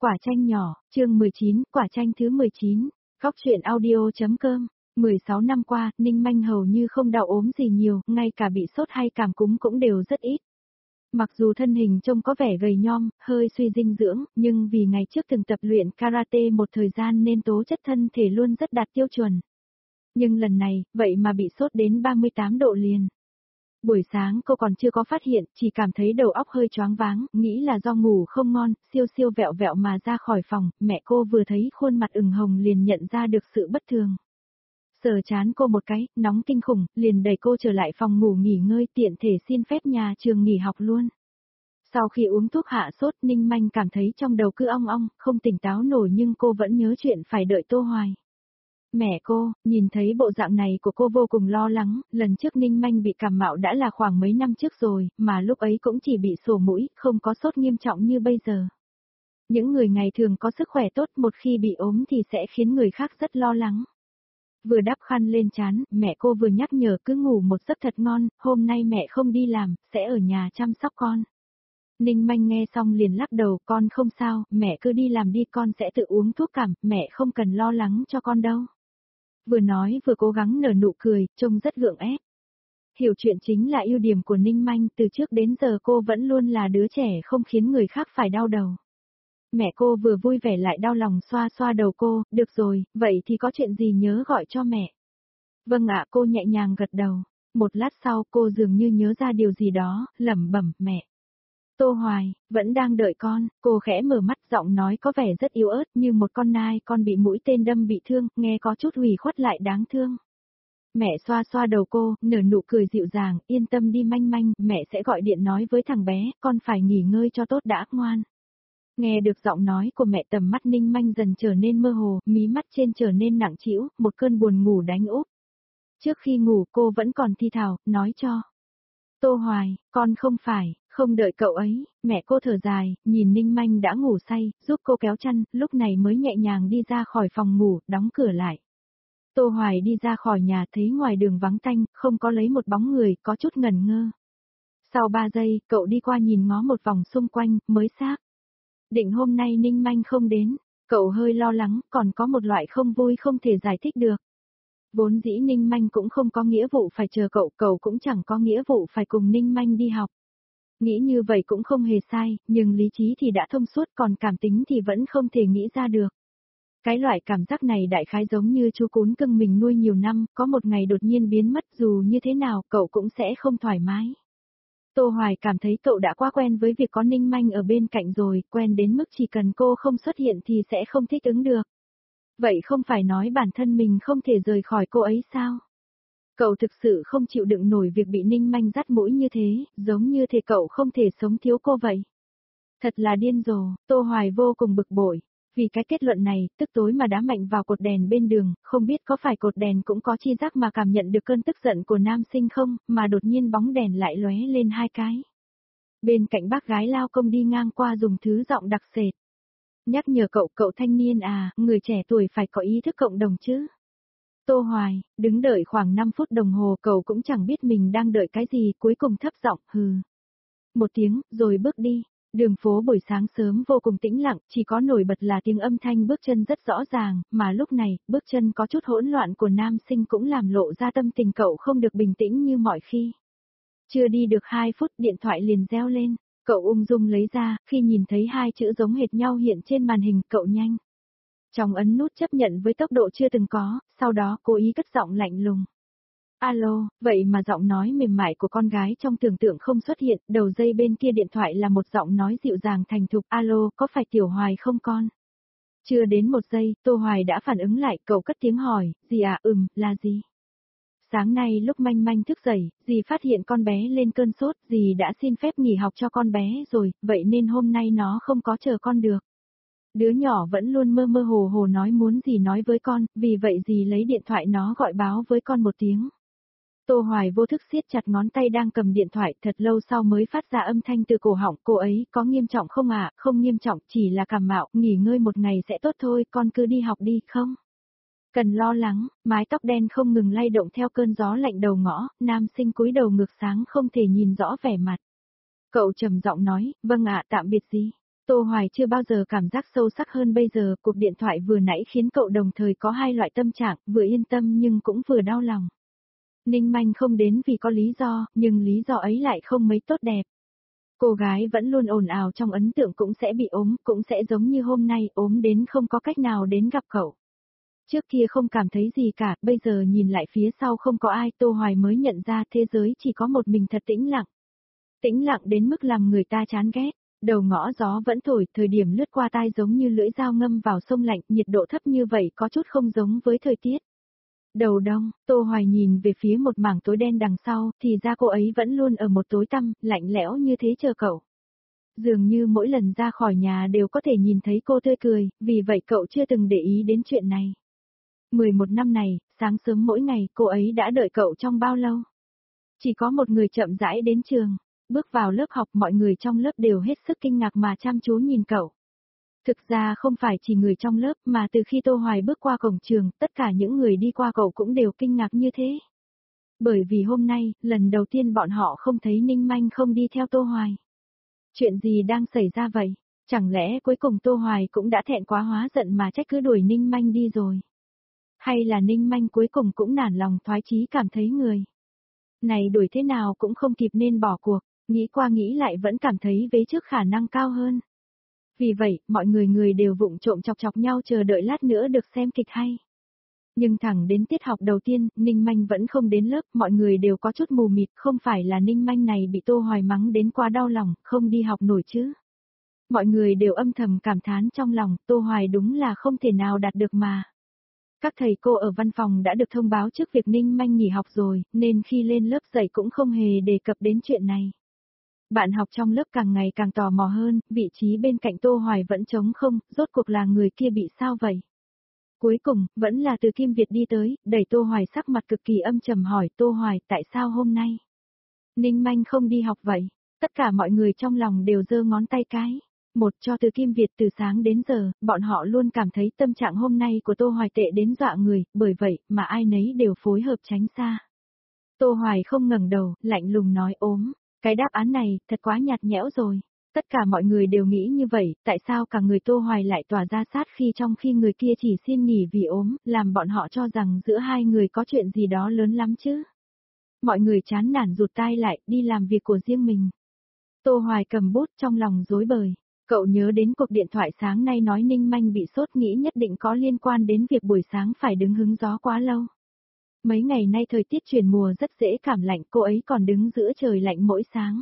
Quả chanh nhỏ, chương 19, quả chanh thứ 19, góc truyện audio.com. 16 năm qua, Ninh Manh hầu như không đau ốm gì nhiều, ngay cả bị sốt hay cảm cúm cũng đều rất ít. Mặc dù thân hình trông có vẻ gầy nhom, hơi suy dinh dưỡng, nhưng vì ngày trước từng tập luyện karate một thời gian nên tố chất thân thể luôn rất đạt tiêu chuẩn. Nhưng lần này, vậy mà bị sốt đến 38 độ liền. Buổi sáng cô còn chưa có phát hiện, chỉ cảm thấy đầu óc hơi choáng váng, nghĩ là do ngủ không ngon, siêu siêu vẹo vẹo mà ra khỏi phòng, mẹ cô vừa thấy khuôn mặt ửng hồng liền nhận ra được sự bất thường. Sờ chán cô một cái, nóng kinh khủng, liền đẩy cô trở lại phòng ngủ nghỉ ngơi, tiện thể xin phép nhà trường nghỉ học luôn. Sau khi uống thuốc hạ sốt, Ninh Manh cảm thấy trong đầu cứ ong ong, không tỉnh táo nổi, nhưng cô vẫn nhớ chuyện phải đợi Tô Hoài. Mẹ cô, nhìn thấy bộ dạng này của cô vô cùng lo lắng, lần trước Ninh Manh bị cảm mạo đã là khoảng mấy năm trước rồi, mà lúc ấy cũng chỉ bị sổ mũi, không có sốt nghiêm trọng như bây giờ. Những người ngày thường có sức khỏe tốt, một khi bị ốm thì sẽ khiến người khác rất lo lắng. Vừa đắp khăn lên trán, mẹ cô vừa nhắc nhở cứ ngủ một giấc thật ngon, hôm nay mẹ không đi làm, sẽ ở nhà chăm sóc con. Ninh Manh nghe xong liền lắc đầu, con không sao, mẹ cứ đi làm đi, con sẽ tự uống thuốc cảm, mẹ không cần lo lắng cho con đâu. Vừa nói vừa cố gắng nở nụ cười, trông rất gượng ép. Hiểu chuyện chính là ưu điểm của Ninh Manh, từ trước đến giờ cô vẫn luôn là đứa trẻ không khiến người khác phải đau đầu. Mẹ cô vừa vui vẻ lại đau lòng xoa xoa đầu cô, được rồi, vậy thì có chuyện gì nhớ gọi cho mẹ. Vâng ạ, cô nhẹ nhàng gật đầu. Một lát sau cô dường như nhớ ra điều gì đó, lẩm bẩm, mẹ. Tô Hoài, vẫn đang đợi con, cô khẽ mở mắt, giọng nói có vẻ rất yếu ớt như một con nai con bị mũi tên đâm bị thương, nghe có chút hủy khuất lại đáng thương. Mẹ xoa xoa đầu cô, nở nụ cười dịu dàng, yên tâm đi Manh Manh, mẹ sẽ gọi điện nói với thằng bé, con phải nghỉ ngơi cho tốt đã, ngoan. Nghe được giọng nói của mẹ, tầm mắt Ninh Manh dần trở nên mơ hồ, mí mắt trên trở nên nặng trĩu, một cơn buồn ngủ đánh úp. Trước khi ngủ cô vẫn còn thi thào, nói cho Tô Hoài, con không đợi cậu ấy, mẹ cô thở dài, nhìn Ninh Manh đã ngủ say, giúp cô kéo chăn, lúc này mới nhẹ nhàng đi ra khỏi phòng ngủ, đóng cửa lại. Tô Hoài đi ra khỏi nhà thấy ngoài đường vắng tanh, không có lấy một bóng người, có chút ngẩn ngơ. Sau 3 giây, cậu đi qua nhìn ngó một vòng xung quanh, mới xác định hôm nay Ninh Manh không đến, cậu hơi lo lắng, còn có một loại không vui không thể giải thích được. Vốn dĩ Ninh Manh cũng không có nghĩa vụ phải chờ cậu cũng chẳng có nghĩa vụ phải cùng Ninh Manh đi học. Nghĩ như vậy cũng không hề sai, nhưng lý trí thì đã thông suốt, còn cảm tính thì vẫn không thể nghĩ ra được. Cái loại cảm giác này đại khái giống như chú cún cưng mình nuôi nhiều năm, có một ngày đột nhiên biến mất, dù như thế nào cậu cũng sẽ không thoải mái. Tô Hoài cảm thấy cậu đã quá quen với việc có Ninh Manh ở bên cạnh rồi, quen đến mức chỉ cần cô không xuất hiện thì sẽ không thích ứng được. Vậy không phải nói bản thân mình không thể rời khỏi cô ấy sao? Cậu thực sự không chịu đựng nổi việc bị Ninh Manh dắt mũi như thế, giống như thể cậu không thể sống thiếu cô vậy. Thật là điên rồ, Tô Hoài vô cùng bực bội. Vì cái kết luận này, tức tối mà đá mạnh vào cột đèn bên đường, không biết có phải cột đèn cũng có chi giác mà cảm nhận được cơn tức giận của nam sinh không, mà đột nhiên bóng đèn lại lóe lên 2 cái. Bên cạnh bác gái lao công đi ngang qua dùng thứ giọng đặc sệt. Nhắc nhở cậu thanh niên à, người trẻ tuổi phải có ý thức cộng đồng chứ. Tô Hoài, đứng đợi khoảng 5 phút đồng hồ cậu cũng chẳng biết mình đang đợi cái gì, cuối cùng thấp giọng, hừ. Một tiếng, rồi bước đi. Đường phố buổi sáng sớm vô cùng tĩnh lặng, chỉ có nổi bật là tiếng âm thanh bước chân rất rõ ràng, mà lúc này, bước chân có chút hỗn loạn của nam sinh cũng làm lộ ra tâm tình cậu không được bình tĩnh như mọi khi. Chưa đi được 2 phút điện thoại liền reo lên, cậu ung dung lấy ra, khi nhìn thấy 2 chữ giống hệt nhau hiện trên màn hình, cậu nhanh chóng ấn nút chấp nhận với tốc độ chưa từng có, sau đó cố ý cất giọng lạnh lùng. Alo, vậy mà giọng nói mềm mại của con gái trong tưởng tượng không xuất hiện, đầu dây bên kia điện thoại là một giọng nói dịu dàng thành thục, alo, có phải Tiểu Hoài không con? Chưa đến 1 giây, Tô Hoài đã phản ứng lại, cậu cất tiếng hỏi, gì à, là gì? Sáng nay lúc Manh Manh thức dậy, dì phát hiện con bé lên cơn sốt, dì đã xin phép nghỉ học cho con bé rồi, vậy nên hôm nay nó không có chờ con được. Đứa nhỏ vẫn luôn mơ mơ hồ hồ nói muốn dì nói với con, vì vậy dì lấy điện thoại nó gọi báo với con một tiếng. Tô Hoài vô thức siết chặt ngón tay đang cầm điện thoại, thật lâu sau mới phát ra âm thanh từ cổ họng, cô ấy có nghiêm trọng không ạ? Không nghiêm trọng, chỉ là cảm mạo, nghỉ ngơi một ngày sẽ tốt thôi, con cứ đi học đi, không cần lo lắng. Mái tóc đen không ngừng lay động theo cơn gió lạnh đầu ngõ, nam sinh cúi đầu ngược sáng không thể nhìn rõ vẻ mặt. Cậu trầm giọng nói, vâng ạ, tạm biệt gì. Tô Hoài chưa bao giờ cảm giác sâu sắc hơn bây giờ, cuộc điện thoại vừa nãy khiến cậu đồng thời có hai loại tâm trạng, vừa yên tâm nhưng cũng vừa đau lòng. Ninh Manh không đến vì có lý do, nhưng lý do ấy lại không mấy tốt đẹp. Cô gái vẫn luôn ồn ào trong ấn tượng cũng sẽ bị ốm, cũng sẽ giống như hôm nay ốm đến không có cách nào đến gặp cậu. Trước kia không cảm thấy gì cả, bây giờ nhìn lại phía sau không có ai, Tô Hoài mới nhận ra thế giới chỉ có một mình thật tĩnh lặng. Tĩnh lặng đến mức làm người ta chán ghét. Đầu ngõ gió vẫn thổi, thời điểm lướt qua tai giống như lưỡi dao ngâm vào sông lạnh, nhiệt độ thấp như vậy có chút không giống với thời tiết. Đầu đông, Tô Hoài nhìn về phía một mảng tối đen đằng sau, thì ra cô ấy vẫn luôn ở một tối tăm, lạnh lẽo như thế chờ cậu. Dường như mỗi lần ra khỏi nhà đều có thể nhìn thấy cô tươi cười, vì vậy cậu chưa từng để ý đến chuyện này. 11 năm này, sáng sớm mỗi ngày cô ấy đã đợi cậu trong bao lâu? Chỉ có một người chậm rãi đến trường. Bước vào lớp học mọi người trong lớp đều hết sức kinh ngạc mà chăm chú nhìn cậu. Thực ra không phải chỉ người trong lớp mà từ khi Tô Hoài bước qua cổng trường, tất cả những người đi qua cậu cũng đều kinh ngạc như thế. Bởi vì hôm nay, lần đầu tiên bọn họ không thấy Ninh Manh không đi theo Tô Hoài. Chuyện gì đang xảy ra vậy? Chẳng lẽ cuối cùng Tô Hoài cũng đã thẹn quá hóa giận mà trách cứ đuổi Ninh Manh đi rồi? Hay là Ninh Manh cuối cùng cũng nản lòng thoái chí cảm thấy người này đuổi thế nào cũng không kịp nên bỏ cuộc? Nghĩ qua nghĩ lại vẫn cảm thấy vế trước khả năng cao hơn. Vì vậy, mọi người đều vụng trộm chọc chọc nhau chờ đợi lát nữa được xem kịch hay. Nhưng thẳng đến tiết học đầu tiên, Ninh Manh vẫn không đến lớp, mọi người đều có chút mù mịt, không phải là Ninh Manh này bị Tô Hoài mắng đến quá đau lòng, không đi học nổi chứ. Mọi người đều âm thầm cảm thán trong lòng, Tô Hoài đúng là không thể nào đạt được mà. Các thầy cô ở văn phòng đã được thông báo trước việc Ninh Manh nghỉ học rồi, nên khi lên lớp dạy cũng không hề đề cập đến chuyện này. Bạn học trong lớp càng ngày càng tò mò hơn, vị trí bên cạnh Tô Hoài vẫn trống không, rốt cuộc là người kia bị sao vậy? Cuối cùng, vẫn là Từ Kim Việt đi tới, đẩy Tô Hoài sắc mặt cực kỳ âm trầm hỏi Tô Hoài tại sao hôm nay? Ninh Manh không đi học vậy? Tất cả mọi người trong lòng đều giơ ngón tay cái. Một cho Từ Kim Việt từ sáng đến giờ, bọn họ luôn cảm thấy tâm trạng hôm nay của Tô Hoài tệ đến dọa người, bởi vậy mà ai nấy đều phối hợp tránh xa. Tô Hoài không ngẩng đầu, lạnh lùng nói ốm. Cái đáp án này, thật quá nhạt nhẽo rồi. Tất cả mọi người đều nghĩ như vậy, tại sao cả người Tô Hoài lại tỏa ra sát trong khi người kia chỉ xin nghỉ vì ốm, làm bọn họ cho rằng giữa hai người có chuyện gì đó lớn lắm chứ. Mọi người chán nản rụt tai lại, đi làm việc của riêng mình. Tô Hoài cầm bút trong lòng rối bời. Cậu nhớ đến cuộc điện thoại sáng nay nói Ninh Manh bị sốt nghĩ nhất định có liên quan đến việc buổi sáng phải đứng hứng gió quá lâu. Mấy ngày nay thời tiết chuyển mùa rất dễ cảm lạnh, cô ấy còn đứng giữa trời lạnh mỗi sáng.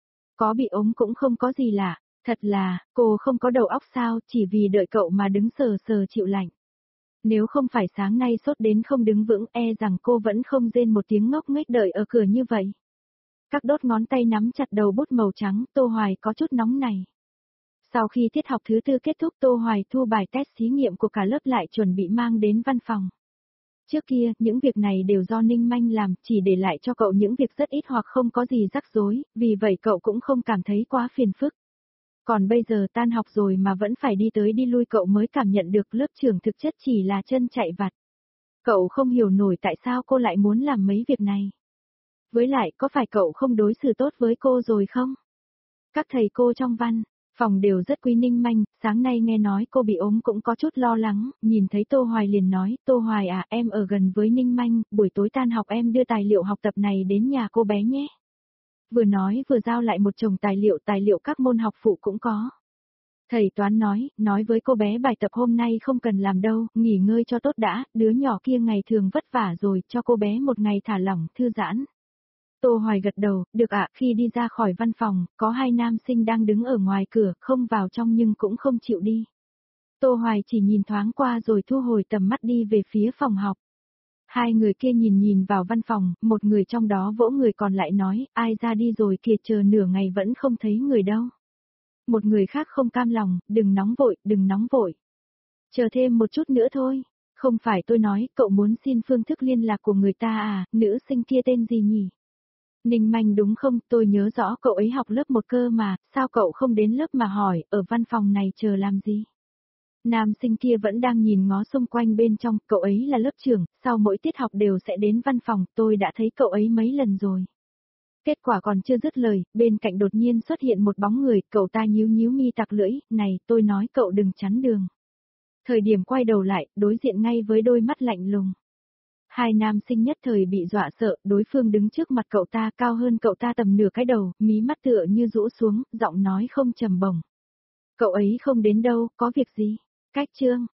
Có bị ốm cũng không có gì lạ, thật là, cô không có đầu óc sao, chỉ vì đợi cậu mà đứng sờ sờ chịu lạnh. Nếu không phải sáng nay sốt đến không đứng vững rằng cô vẫn không rên một tiếng ngốc nghếch đợi ở cửa như vậy. Các đốt ngón tay nắm chặt đầu bút màu trắng, Tô Hoài có chút nóng này. Sau khi tiết học thứ tư kết thúc Tô Hoài thu bài test thí nghiệm của cả lớp lại chuẩn bị mang đến văn phòng. Trước kia, những việc này đều do Ninh Manh làm, chỉ để lại cho cậu những việc rất ít hoặc không có gì rắc rối, vì vậy cậu cũng không cảm thấy quá phiền phức. Còn bây giờ tan học rồi mà vẫn phải đi tới đi lui cậu mới cảm nhận được lớp trưởng thực chất chỉ là chân chạy vặt. Cậu không hiểu nổi tại sao cô lại muốn làm mấy việc này. Với lại có phải cậu không đối xử tốt với cô rồi không? Các thầy cô trong văn phòng đều rất quý Ninh Manh, sáng nay nghe nói cô bị ốm cũng có chút lo lắng, nhìn thấy Tô Hoài liền nói, Tô Hoài à, em ở gần với Ninh Manh, buổi tối tan học em đưa tài liệu học tập này đến nhà cô bé nhé. Vừa nói vừa giao lại một chồng tài liệu các môn học phụ cũng có. Thầy toán nói với cô bé bài tập hôm nay không cần làm đâu, nghỉ ngơi cho tốt đã, đứa nhỏ kia ngày thường vất vả rồi, cho cô bé một ngày thả lỏng, thư giãn. Tô Hoài gật đầu, được ạ, khi đi ra khỏi văn phòng, có hai nam sinh đang đứng ở ngoài cửa, không vào trong nhưng cũng không chịu đi. Tô Hoài chỉ nhìn thoáng qua rồi thu hồi tầm mắt đi về phía phòng học. Hai người kia nhìn vào văn phòng, một người trong đó vỗ người còn lại nói, ai ra đi rồi kìa chờ nửa ngày vẫn không thấy người đâu. Một người khác không cam lòng, đừng nóng vội. Chờ thêm một chút nữa thôi. Không phải tôi nói, cậu muốn xin phương thức liên lạc của người ta à, nữ sinh kia tên gì nhỉ? Ninh Manh đúng không, tôi nhớ rõ cậu ấy học lớp 1 cơ mà, sao cậu không đến lớp mà hỏi, ở văn phòng này chờ làm gì? Nam sinh kia vẫn đang nhìn ngó xung quanh bên trong, cậu ấy là lớp trưởng, sau mỗi tiết học đều sẽ đến văn phòng, tôi đã thấy cậu ấy mấy lần rồi. Kết quả còn chưa dứt lời, bên cạnh đột nhiên xuất hiện một bóng người, cậu ta nhíu nhíu mi tặc lưỡi, này, tôi nói cậu đừng chắn đường. Thời điểm quay đầu lại, đối diện ngay với đôi mắt lạnh lùng. Hai nam sinh nhất thời bị dọa sợ, đối phương đứng trước mặt cậu ta cao hơn cậu ta tầm nửa cái đầu, mí mắt tựa như rũ xuống, giọng nói không trầm bổng. Cậu ấy không đến đâu, có việc gì? Cách chương.